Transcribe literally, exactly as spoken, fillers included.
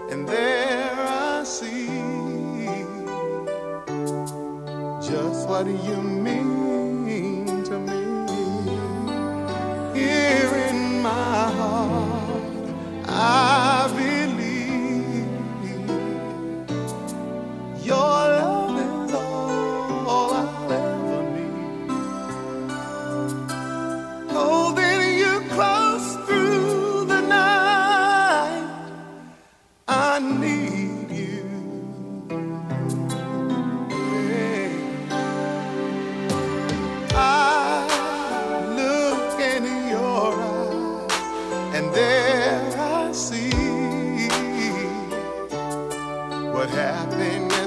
and there I see just what you mean to me. Here in my heart, I believe your love is all I'll ever need. Holding you close through the night, I need you. I look in your eyes, and there I see what happiness